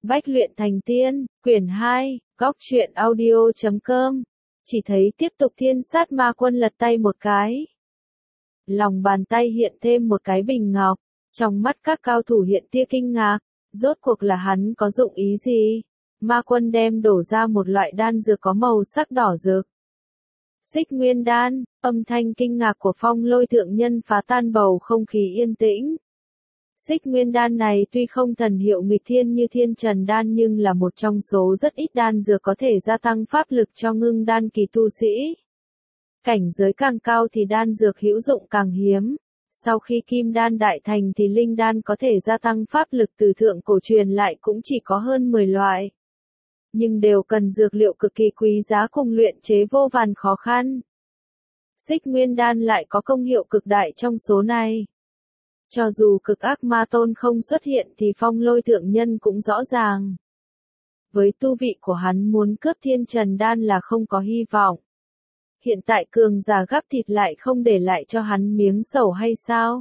Bách luyện thành tiên, quyển 2, góc truyện audio.com. Chỉ thấy tiếp tục thiên sát ma quân lật tay một cái. Lòng bàn tay hiện thêm một cái bình ngọc, trong mắt các cao thủ hiện tia kinh ngạc, rốt cuộc là hắn có dụng ý gì? Ma quân đem đổ ra một loại đan dược có màu sắc đỏ rực. Xích nguyên đan, âm thanh kinh ngạc của Phong Lôi thượng nhân phá tan bầu không khí yên tĩnh. Xích nguyên đan này tuy không thần hiệu nghịch thiên như thiên trần đan nhưng là một trong số rất ít đan dược có thể gia tăng pháp lực cho ngưng đan kỳ tu sĩ. Cảnh giới càng cao thì đan dược hữu dụng càng hiếm. Sau khi kim đan đại thành thì linh đan có thể gia tăng pháp lực từ thượng cổ truyền lại cũng chỉ có hơn 10 loại. Nhưng đều cần dược liệu cực kỳ quý giá cùng luyện chế vô vàn khó khăn. Xích nguyên đan lại có công hiệu cực đại trong số này. Cho dù cực ác ma tôn không xuất hiện thì Phong Lôi thượng nhân cũng rõ ràng. Với tu vị của hắn muốn cướp thiên trần đan là không có hy vọng. Hiện tại cường giả gắp thịt lại không để lại cho hắn miếng sầu hay sao?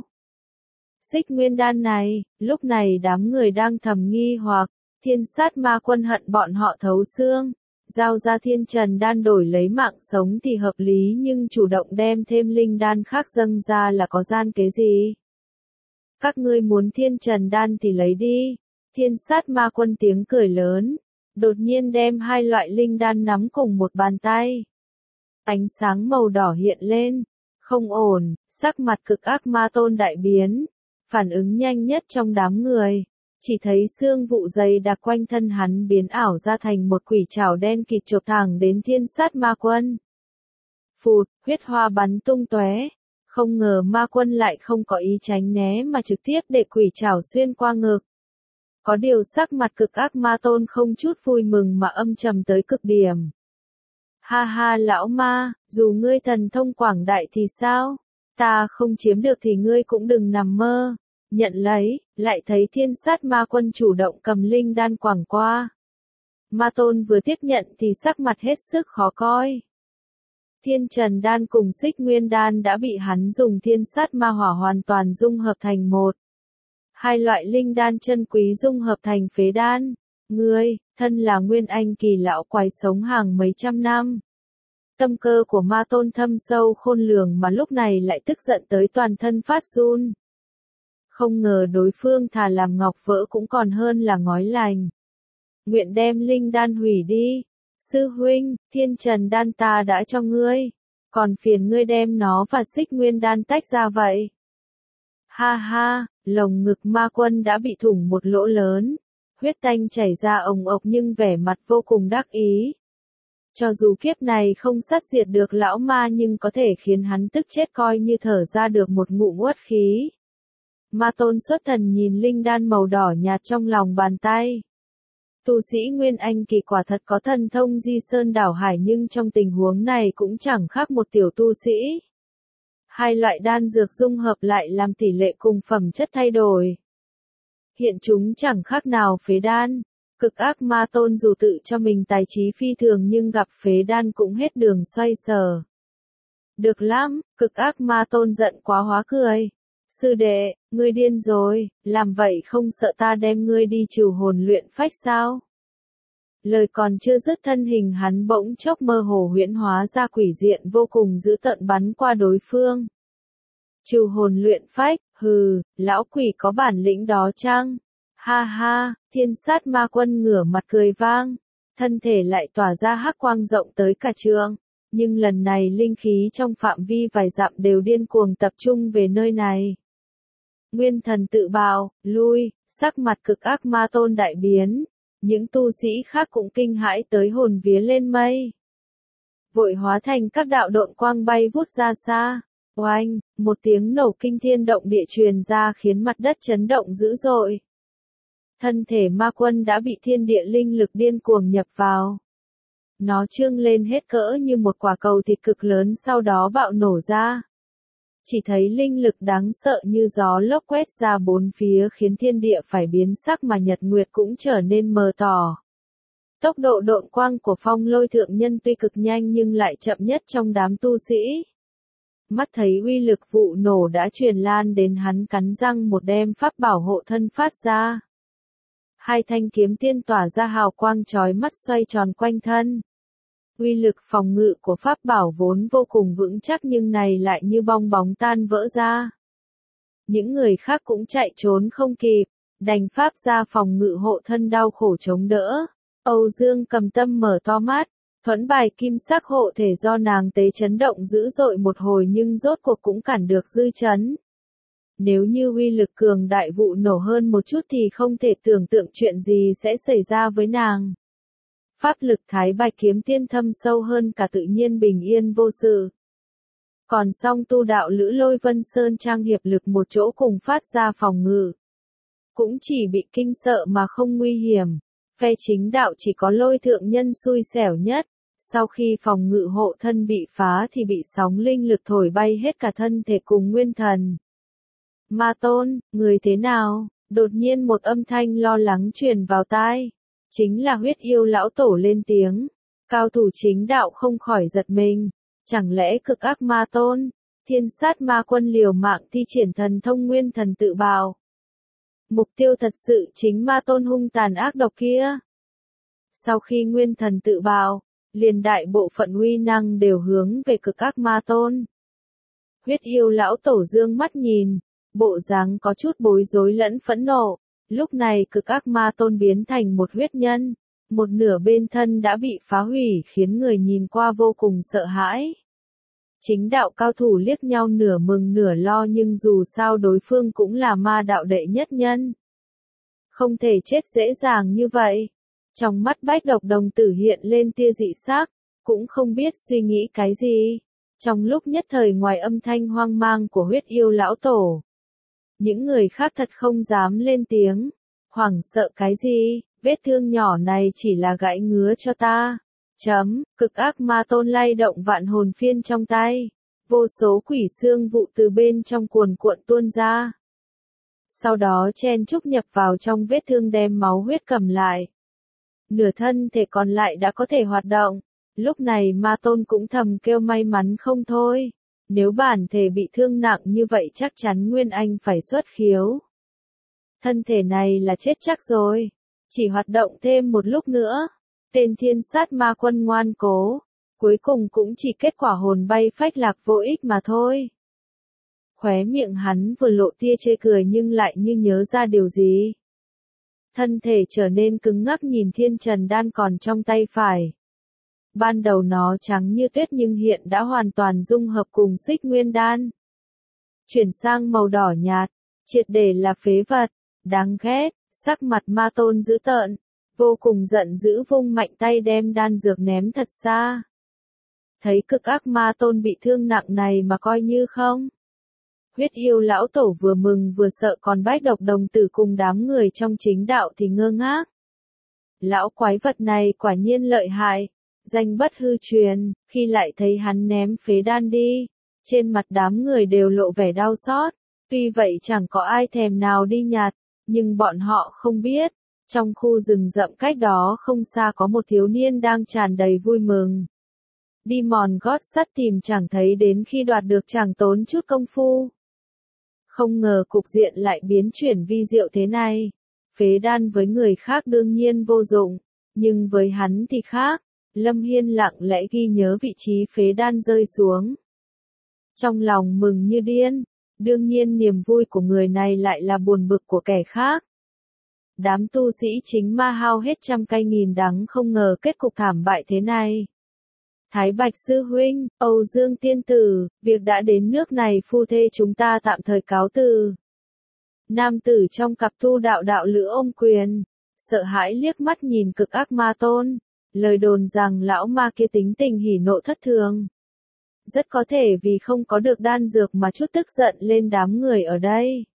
Xích nguyên đan này, lúc này đám người đang thầm nghi hoặc, thiên sát ma quân hận bọn họ thấu xương. Giao ra thiên trần đan đổi lấy mạng sống thì hợp lý nhưng chủ động đem thêm linh đan khác dâng ra là có gian kế gì? Các ngươi muốn thiên trần đan thì lấy đi. Thiên sát ma quân tiếng cười lớn. Đột nhiên đem hai loại linh đan nắm cùng một bàn tay. Ánh sáng màu đỏ hiện lên. Không ổn, sắc mặt cực ác ma tôn đại biến. Phản ứng nhanh nhất trong đám người. Chỉ thấy xương vụ dày đặc quanh thân hắn biến ảo ra thành một quỷ trảo đen kịt chộp thẳng đến thiên sát ma quân. Phụt, huyết hoa bắn tung tóe. Không ngờ ma quân lại không có ý tránh né mà trực tiếp để quỷ trảo xuyên qua ngực. Có điều sắc mặt cực ác ma tôn không chút vui mừng mà âm trầm tới cực điểm. Ha ha lão ma, dù ngươi thần thông quảng đại thì sao? Ta không chiếm được thì ngươi cũng đừng nằm mơ. Nhận lấy, lại thấy thiên sát ma quân chủ động cầm linh đan quảng qua. Ma tôn vừa tiếp nhận thì sắc mặt hết sức khó coi. Thiên trần đan cùng xích nguyên đan đã bị hắn dùng thiên sát ma hỏa hoàn toàn dung hợp thành một. Hai loại linh đan chân quý dung hợp thành phế đan. Ngươi, thân là nguyên anh kỳ lão quái sống hàng mấy trăm năm. Tâm cơ của ma tôn thâm sâu khôn lường mà lúc này lại tức giận tới toàn thân phát run. Không ngờ đối phương thà làm ngọc vỡ cũng còn hơn là ngói lành. Nguyện đem linh đan hủy đi. Sư huynh, thiên trần đan ta đã cho ngươi. Còn phiền ngươi đem nó và xích nguyên đan tách ra vậy. Ha ha, lồng ngực ma quân đã bị thủng một lỗ lớn. Huyết tanh chảy ra ồng ộc nhưng vẻ mặt vô cùng đắc ý. Cho dù kiếp này không sát diệt được lão ma nhưng có thể khiến hắn tức chết coi như thở ra được một ngụm uất khí. Ma tôn xuất thần nhìn linh đan màu đỏ nhạt trong lòng bàn tay. Tu sĩ Nguyên Anh kỳ quả thật có thần thông di sơn đảo hải nhưng trong tình huống này cũng chẳng khác một tiểu tu sĩ. Hai loại đan dược dung hợp lại làm tỷ lệ cùng phẩm chất thay đổi. Hiện chúng chẳng khác nào phế đan. Cực ác ma tôn dù tự cho mình tài trí phi thường nhưng gặp phế đan cũng hết đường xoay sở. Được lắm, cực ác ma tôn giận quá hóa cười. Sư đệ, ngươi điên rồi, làm vậy không sợ ta đem ngươi đi trừ hồn luyện phách sao? Lời còn chưa dứt thân hình hắn bỗng chốc mơ hồ huyễn hóa ra quỷ diện vô cùng dữ tợn bắn qua đối phương. Trừ hồn luyện phách, hừ, lão quỷ có bản lĩnh đó chăng? Ha ha, thiên sát ma quân ngửa mặt cười vang, thân thể lại tỏa ra hắc quang rộng tới cả trường. Nhưng lần này linh khí trong phạm vi vài dặm đều điên cuồng tập trung về nơi này. Nguyên thần tự bào, lui, sắc mặt cực ác ma tôn đại biến. Những tu sĩ khác cũng kinh hãi tới hồn vía lên mây. Vội hóa thành các đạo độn quang bay vút ra xa. Oanh, một tiếng nổ kinh thiên động địa truyền ra khiến mặt đất chấn động dữ dội. Thân thể ma quân đã bị thiên địa linh lực điên cuồng nhập vào. Nó trương lên hết cỡ như một quả cầu thịt cực lớn sau đó bạo nổ ra. Chỉ thấy linh lực đáng sợ như gió lốc quét ra bốn phía khiến thiên địa phải biến sắc mà nhật nguyệt cũng trở nên mờ tỏ. Tốc độ độn quang của Phong Lôi thượng nhân tuy cực nhanh nhưng lại chậm nhất trong đám tu sĩ. Mắt thấy uy lực vụ nổ đã truyền lan đến hắn cắn răng một đem pháp bảo hộ thân phát ra. Hai thanh kiếm tiên tỏa ra hào quang chói mắt xoay tròn quanh thân. Uy lực phòng ngự của pháp bảo vốn vô cùng vững chắc nhưng này lại như bong bóng tan vỡ ra. Những người khác cũng chạy trốn không kịp, đành pháp ra phòng ngự hộ thân đau khổ chống đỡ. Âu Dương Cầm Tâm mở to mắt, thuẫn bài kim sắc hộ thể do nàng tế chấn động dữ dội một hồi nhưng rốt cuộc cũng cản được dư chấn. Nếu như uy lực cường đại vụ nổ hơn một chút thì không thể tưởng tượng chuyện gì sẽ xảy ra với nàng. Pháp lực Thái Bạch kiếm tiên thâm sâu hơn cả tự nhiên bình yên vô sự. Còn song tu đạo Lữ Lôi Vân Sơn Trang hiệp lực một chỗ cùng phát ra phòng ngự. Cũng chỉ bị kinh sợ mà không nguy hiểm. Phe chính đạo chỉ có Lôi thượng nhân xui xẻo nhất. Sau khi phòng ngự hộ thân bị phá thì bị sóng linh lực thổi bay hết cả thân thể cùng nguyên thần. Ma Tôn, người thế nào? Đột nhiên một âm thanh lo lắng truyền vào tai. Chính là Huyết Yêu lão tổ lên tiếng. Cao thủ chính đạo không khỏi giật mình. Chẳng lẽ cực ác Ma Tôn, Thiên Sát Ma Quân liều mạng thi triển thần thông nguyên thần tự bào. Mục tiêu thật sự chính Ma Tôn hung tàn ác độc kia. Sau khi nguyên thần tự bào, liền đại bộ phận uy năng đều hướng về cực ác Ma Tôn. Huyết Yêu lão tổ dương mắt nhìn, bộ dáng có chút bối rối lẫn phẫn nộ. Lúc này cực ác Ma Tôn biến thành một huyết nhân, một nửa bên thân đã bị phá hủy khiến người nhìn qua vô cùng sợ hãi. Chính đạo cao thủ liếc nhau nửa mừng nửa lo nhưng dù sao đối phương cũng là ma đạo đệ nhất nhân. Không thể chết dễ dàng như vậy. Trong mắt Bách Độc đồng tử hiện lên tia dị sắc, cũng không biết suy nghĩ cái gì. Trong lúc nhất thời ngoài âm thanh hoang mang của Huyết Yêu lão tổ, những người khác thật không dám lên tiếng. Hoảng sợ cái gì, vết thương nhỏ này chỉ là gãi ngứa cho ta. Cực ác Ma Tôn lay động vạn hồn phiên trong tay. Vô số quỷ xương vụ từ bên trong cuồn cuộn tuôn ra. Sau đó chen chúc nhập vào trong vết thương đem máu huyết cầm lại. Nửa thân thể còn lại đã có thể hoạt động. Lúc này Ma Tôn cũng thầm kêu may mắn không thôi. Nếu bản thể bị thương nặng như vậy chắc chắn Nguyên Anh phải xuất khiếu. Thân thể này là chết chắc rồi. Chỉ hoạt động thêm một lúc nữa. Tên Thiên Sát Ma Quân ngoan cố. Cuối cùng cũng chỉ kết quả hồn bay phách lạc vô ích mà thôi. Khóe miệng hắn vừa lộ tia chê cười nhưng lại như nhớ ra điều gì. Thân thể trở nên cứng ngắc nhìn Thiên Trần Đan còn trong tay phải. Ban đầu nó trắng như tuyết nhưng hiện đã hoàn toàn dung hợp cùng Xích Nguyên Đan. Chuyển sang màu đỏ nhạt, triệt để là phế vật, đáng ghét, sắc mặt Ma Tôn dữ tợn, vô cùng giận dữ vung mạnh tay đem đan dược ném thật xa. Thấy cực ác Ma Tôn bị thương nặng này mà coi như không. Huyết Yêu lão tổ vừa mừng vừa sợ còn Bách Độc đồng tử cùng đám người trong chính đạo thì ngơ ngác. Lão quái vật này quả nhiên lợi hại. Danh bất hư truyền, khi lại thấy hắn ném phế đan đi, trên mặt đám người đều lộ vẻ đau xót, tuy vậy chẳng có ai thèm nào đi nhặt, nhưng bọn họ không biết, trong khu rừng rậm cách đó không xa có một thiếu niên đang tràn đầy vui mừng. Đi mòn gót sắt tìm chẳng thấy đến khi đoạt được chẳng tốn chút công phu. Không ngờ cục diện lại biến chuyển vi diệu thế này, phế đan với người khác đương nhiên vô dụng, nhưng với hắn thì khác. Lâm Hiên lặng lẽ ghi nhớ vị trí phế đan rơi xuống. Trong lòng mừng như điên, đương nhiên niềm vui của người này lại là buồn bực của kẻ khác. Đám tu sĩ chính ma hao hết trăm cây nghìn đắng không ngờ kết cục thảm bại thế này. Thái Bạch Sư Huynh, Âu Dương Tiên Tử, việc đã đến nước này phu thê chúng ta tạm thời cáo từ. Nam tử trong cặp tu đạo đạo lữ ôm quyền, sợ hãi liếc mắt nhìn cực ác Ma Tôn. Lời đồn rằng lão ma kia tính tình hỉ nộ thất thường. Rất có thể vì không có được đan dược mà chút tức giận lên đám người ở đây.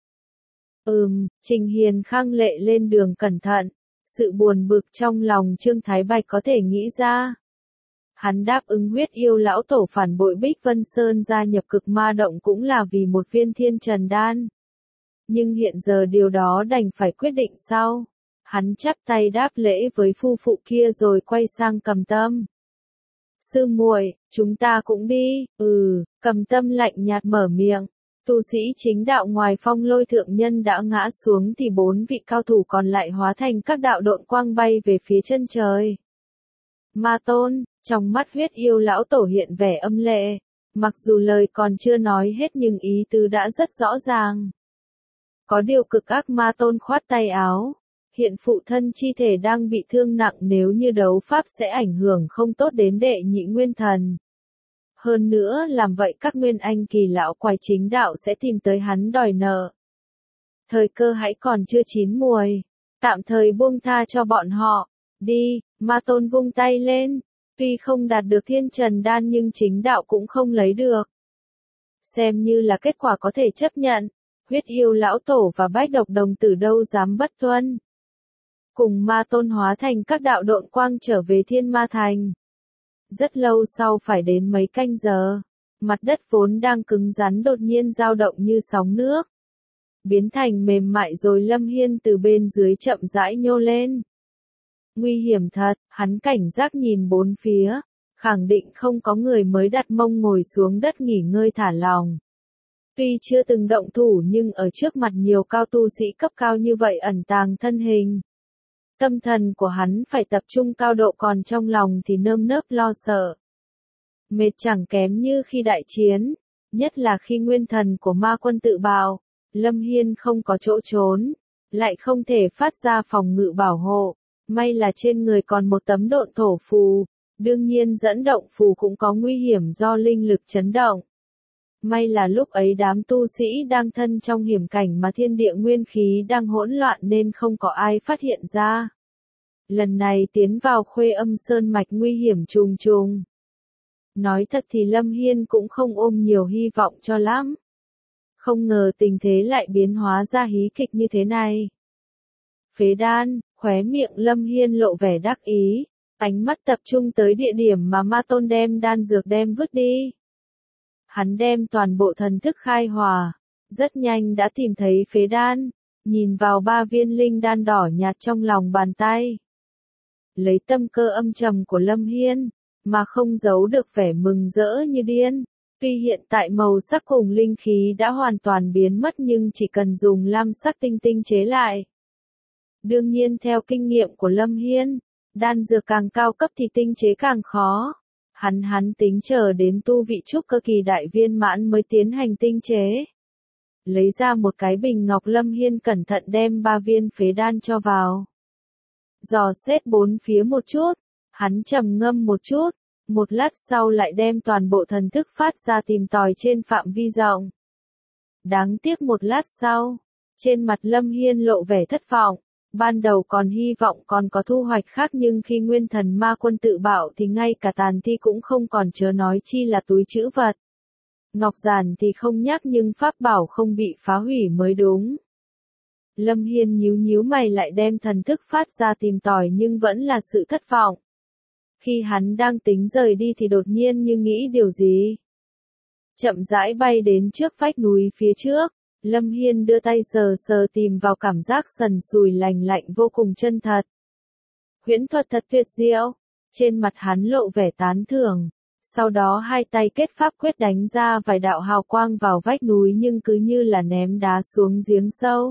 Trình Hiền khăng lệ lên đường cẩn thận. Sự buồn bực trong lòng Trương Thái Bạch có thể nghĩ ra. Hắn đáp ứng Huyết Yêu lão tổ phản bội Bích Vân Sơn gia nhập cực ma động cũng là vì một viên Thiên Trần Đan. Nhưng hiện giờ điều đó đành phải quyết định sau. Hắn chắp tay đáp lễ với phu phụ kia rồi quay sang Cầm Tâm. Sư muội, chúng ta cũng đi. Cầm Tâm lạnh nhạt mở miệng. Tu sĩ chính đạo ngoài Phong Lôi thượng nhân đã ngã xuống thì 4 vị cao thủ còn lại hóa thành các đạo độn quang bay về phía chân trời. Ma Tôn, trong mắt huyết yêu lão tổ hiện vẻ âm lệ, mặc dù lời còn chưa nói hết nhưng ý tứ đã rất rõ ràng. Có điều cực ác Ma Tôn khoát tay áo, hiện phụ thân chi thể đang bị thương nặng, nếu như đấu pháp sẽ ảnh hưởng không tốt đến đệ nhị nguyên thần. Hơn nữa làm vậy các nguyên anh kỳ lão quái chính đạo sẽ tìm tới hắn đòi nợ. Thời cơ hãy còn chưa chín muồi, tạm thời buông tha cho bọn họ. Đi, Ma Tôn vung tay lên, tuy không đạt được thiên trần đan nhưng chính đạo cũng không lấy được. Xem như là kết quả có thể chấp nhận, huyết yêu lão tổ và bách độc đồng tử đâu dám bất tuân. Cùng Ma Tôn hóa thành các đạo độn quang trở về Thiên Ma Thành. Rất lâu sau, phải đến mấy canh giờ, mặt đất vốn đang cứng rắn đột nhiên dao động như sóng nước, biến thành mềm mại rồi Lâm Hiên từ bên dưới chậm rãi nhô lên. Nguy hiểm thật, hắn cảnh giác nhìn bốn phía, khẳng định không có người mới đặt mông ngồi xuống đất nghỉ ngơi thả lòng. Tuy chưa từng động thủ nhưng ở trước mặt nhiều cao tu sĩ cấp cao như vậy ẩn tàng thân hình. Tâm thần của hắn phải tập trung cao độ, còn trong lòng thì nơm nớp lo sợ. Mệt chẳng kém như khi đại chiến, nhất là khi nguyên thần của ma quân tự bạo, Lâm Hiên không có chỗ trốn, lại không thể phát ra phòng ngự bảo hộ, may là trên người còn một tấm độn thổ phù, đương nhiên dẫn động phù cũng có nguy hiểm do linh lực chấn động. May là lúc ấy đám tu sĩ đang thân trong hiểm cảnh mà thiên địa nguyên khí đang hỗn loạn nên không có ai phát hiện ra. Lần này tiến vào Khuê Âm Sơn mạch nguy hiểm trùng trùng. Nói thật thì Lâm Hiên cũng không ôm nhiều hy vọng cho lắm. Không ngờ tình thế lại biến hóa ra hí kịch như thế này. Phế đan, khóe miệng Lâm Hiên lộ vẻ đắc ý, ánh mắt tập trung tới địa điểm mà Ma Tôn đem đan dược đem vứt đi. Hắn đem toàn bộ thần thức khai hòa, rất nhanh đã tìm thấy phế đan, nhìn vào 3 viên linh đan đỏ nhạt trong lòng bàn tay. Lấy tâm cơ âm trầm của Lâm Hiên, mà không giấu được vẻ mừng rỡ như điên. Tuy hiện tại màu sắc cùng linh khí đã hoàn toàn biến mất nhưng chỉ cần dùng lam sắc tinh tinh chế lại. Đương nhiên theo kinh nghiệm của Lâm Hiên, đan dược càng cao cấp thì tinh chế càng khó. Hắn tính chờ đến tu vị trúc cơ kỳ đại viên mãn mới tiến hành tinh chế. Lấy ra một cái bình ngọc, Lâm Hiên cẩn thận đem 3 viên phế đan cho vào. Dò xét bốn phía một chút, hắn trầm ngâm một chút, một lát sau lại đem toàn bộ thần thức phát ra tìm tòi trên phạm vi rộng. Đáng tiếc một lát sau, trên mặt Lâm Hiên lộ vẻ thất vọng. Ban đầu còn hy vọng còn có thu hoạch khác nhưng khi nguyên thần ma quân tự bạo thì ngay cả tàn thi cũng không còn, chớ nói chi là túi trữ vật. Ngọc giản thì không nhắc nhưng pháp bảo không bị phá hủy mới đúng. Lâm Hiên nhíu mày lại đem thần thức phát ra tìm tòi nhưng vẫn là sự thất vọng. Khi hắn đang tính rời đi thì đột nhiên như nghĩ điều gì. Chậm rãi bay đến trước vách núi phía trước. Lâm Hiên đưa tay sờ tìm vào cảm giác sần sùi lành lạnh vô cùng chân thật. Huyễn thuật thật tuyệt diệu. Trên mặt hắn lộ vẻ tán thưởng. Sau đó hai tay kết pháp quyết đánh ra vài đạo hào quang vào vách núi nhưng cứ như là ném đá xuống giếng sâu.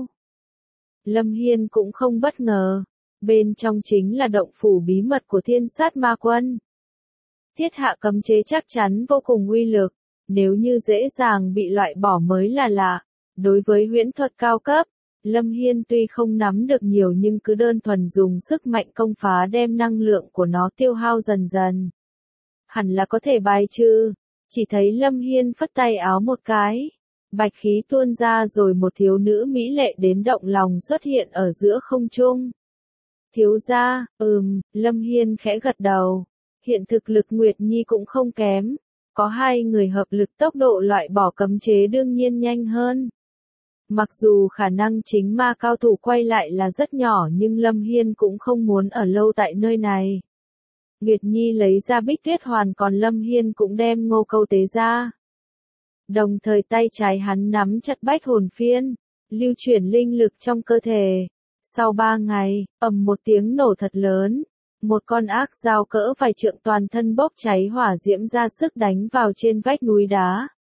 Lâm Hiên cũng không bất ngờ. Bên trong chính là động phủ bí mật của Thiên Sát Ma Quân. Thiết hạ cấm chế chắc chắn vô cùng uy lực. Nếu như dễ dàng bị loại bỏ mới là lạ. Đối với huyễn thuật cao cấp, Lâm Hiên tuy không nắm được nhiều nhưng cứ đơn thuần dùng sức mạnh công phá đem năng lượng của nó tiêu hao dần dần. Hẳn là có thể bài trừ. Chỉ thấy Lâm Hiên phất tay áo một cái. Bạch khí tuôn ra rồi một thiếu nữ mỹ lệ đến động lòng xuất hiện ở giữa không trung. Thiếu gia, Lâm Hiên khẽ gật đầu. Hiện thực lực Nguyệt Nhi cũng không kém. Có hai người hợp lực tốc độ loại bỏ cấm chế đương nhiên nhanh hơn. Mặc dù khả năng chính ma cao thủ quay lại là rất nhỏ nhưng Lâm Hiên cũng không muốn ở lâu tại nơi này. Nguyệt Nhi lấy ra Bích Tuyết Hoàn còn Lâm Hiên cũng đem Ngô Câu tế ra. Đồng thời tay trái hắn nắm chặt Bách Hồn Phiên, lưu chuyển linh lực trong cơ thể. Sau 3 ngày, một tiếng nổ thật lớn. Một con ác dao cỡ vài trượng toàn thân bốc cháy hỏa diễm ra sức đánh vào trên vách núi đá.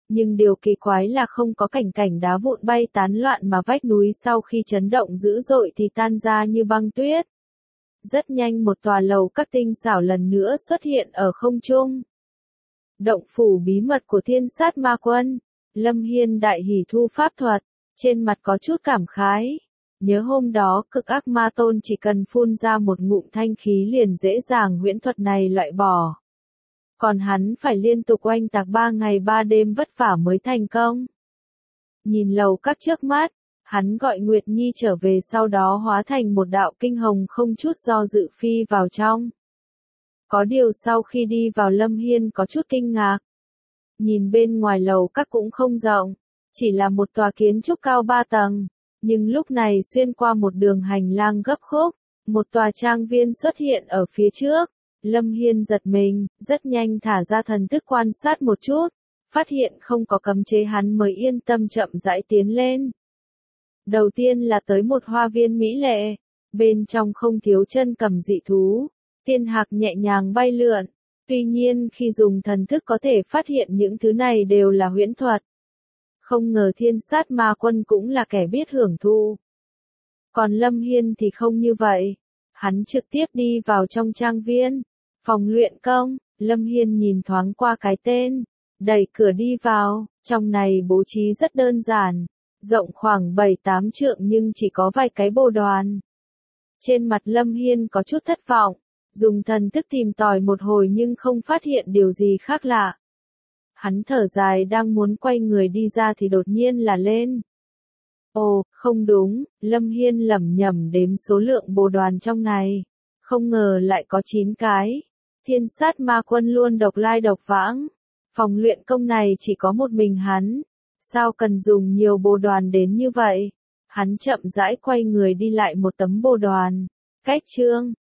Nhưng điều kỳ quái là không có cảnh đá vụn bay tán loạn mà vách núi sau khi chấn động dữ dội thì tan ra như băng tuyết. Rất nhanh một tòa lầu các tinh xảo lần nữa xuất hiện ở không trung. Động phủ bí mật của Thiên Sát Ma Quân. Lâm Hiên đại hỉ thu pháp thuật, trên mặt có chút cảm khái. Nhớ hôm đó cực ác ma tôn chỉ cần phun ra một ngụm thanh khí liền dễ dàng huyễn thuật này loại bỏ. Còn hắn phải liên tục oanh tạc 3 ngày 3 đêm vất vả mới thành công. Nhìn lầu các trước mắt, hắn gọi Nguyệt Nhi trở về sau đó hóa thành một đạo kinh hồng không chút do dự phi vào trong. Có điều sau khi đi vào Lâm Hiên có chút kinh ngạc. Nhìn bên ngoài lầu các cũng không rộng, chỉ là một tòa kiến trúc cao 3 tầng. Nhưng lúc này xuyên qua một đường hành lang gấp khúc, một tòa trang viên xuất hiện ở phía trước. Lâm Hiên giật mình, rất nhanh thả ra thần thức quan sát một chút, phát hiện không có cấm chế hắn mới yên tâm chậm rãi tiến lên. Đầu tiên là tới một hoa viên mỹ lệ, bên trong không thiếu chân cầm dị thú, tiên hạc nhẹ nhàng bay lượn, tuy nhiên khi dùng thần thức có thể phát hiện những thứ này đều là huyễn thuật. Không ngờ Thiên Sát Ma Quân cũng là kẻ biết hưởng thụ. Còn Lâm Hiên thì không như vậy. Hắn trực tiếp đi vào trong trang viên. Phòng luyện công, Lâm Hiên nhìn thoáng qua cái tên. Đẩy cửa đi vào, trong này bố trí rất đơn giản. Rộng khoảng 7-8 trượng nhưng chỉ có vài cái bồ đoàn. Trên mặt Lâm Hiên có chút thất vọng. Dùng thần thức tìm tòi một hồi nhưng không phát hiện điều gì khác lạ. Hắn thở dài đang muốn quay người đi ra thì đột nhiên là lên. Ồ, không đúng, Lâm Hiên lẩm nhẩm đếm số lượng bồ đoàn trong này. Không ngờ lại có 9 cái. Thiên Sát Ma Quân luôn độc lai độc vãng. Phòng luyện công này chỉ có một mình hắn. Sao cần dùng nhiều bồ đoàn đến như vậy? Hắn chậm rãi quay người đi lại một tấm bồ đoàn. Cách chương